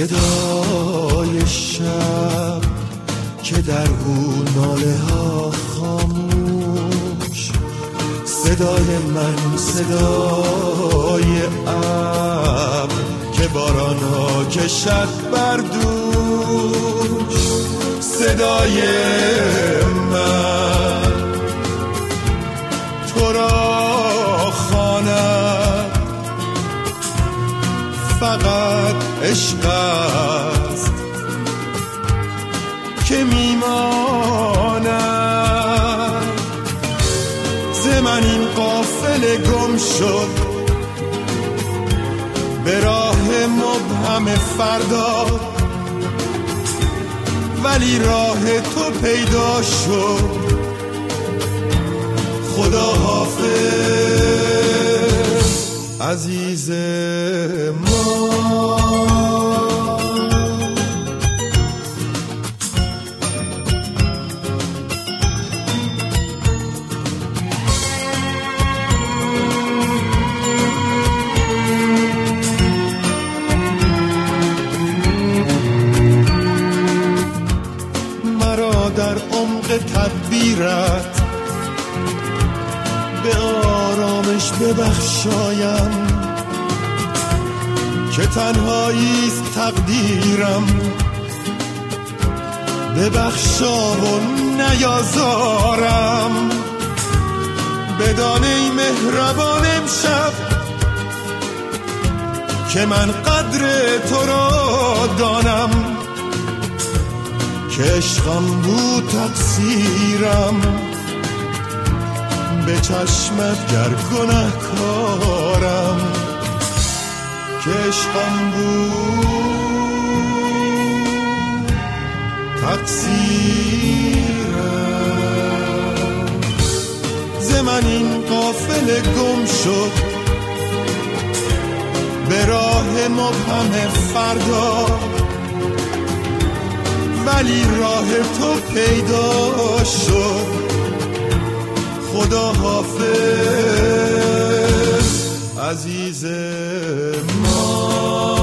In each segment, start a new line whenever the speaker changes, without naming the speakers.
صدای شب که در او ناله ها خاموش، صدای من صدای ابر که باران ها کشد بر دوش، صدای من تو را خواند، فقط عشق است که میماند. ز من این قافله گم شد به راه مبهم فردا، ولی راه تو پیدا شد. خدا حافظ عزیز ما. مرا در عمق تدبیرت به آرامش ببخشایم که تنهاییست تقدیرم. ببخشا و نیازارم، بدان ای مهربان امشب که من قدر تو را دانم، که عشقم بود تقصیرم. به چشمت گر گناهکارم، که عشقم بود تقصیرم. ز من این قافله گم شد به راه مبهم فردا، ولی راه تو پیدا شد. خدا حافظ عزیز ما.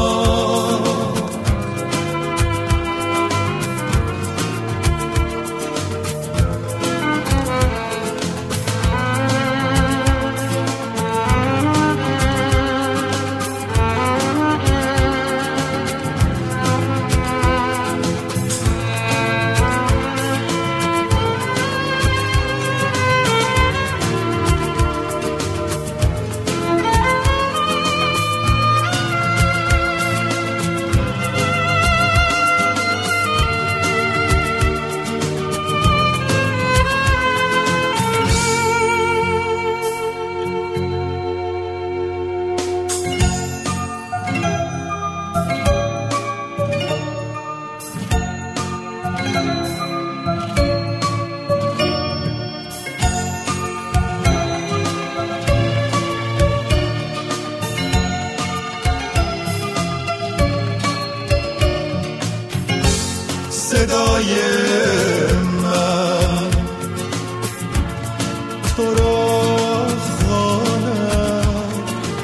صدای من تو را خواند،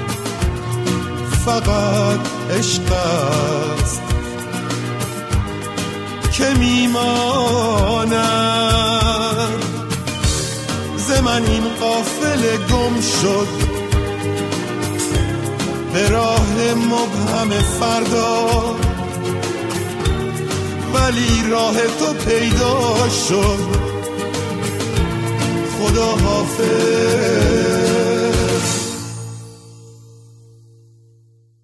فقط عشق است که میماند. ز من این قافله گم شد به راه مبهم فردا، ولی راه تو پیدا شد. خدا حافظ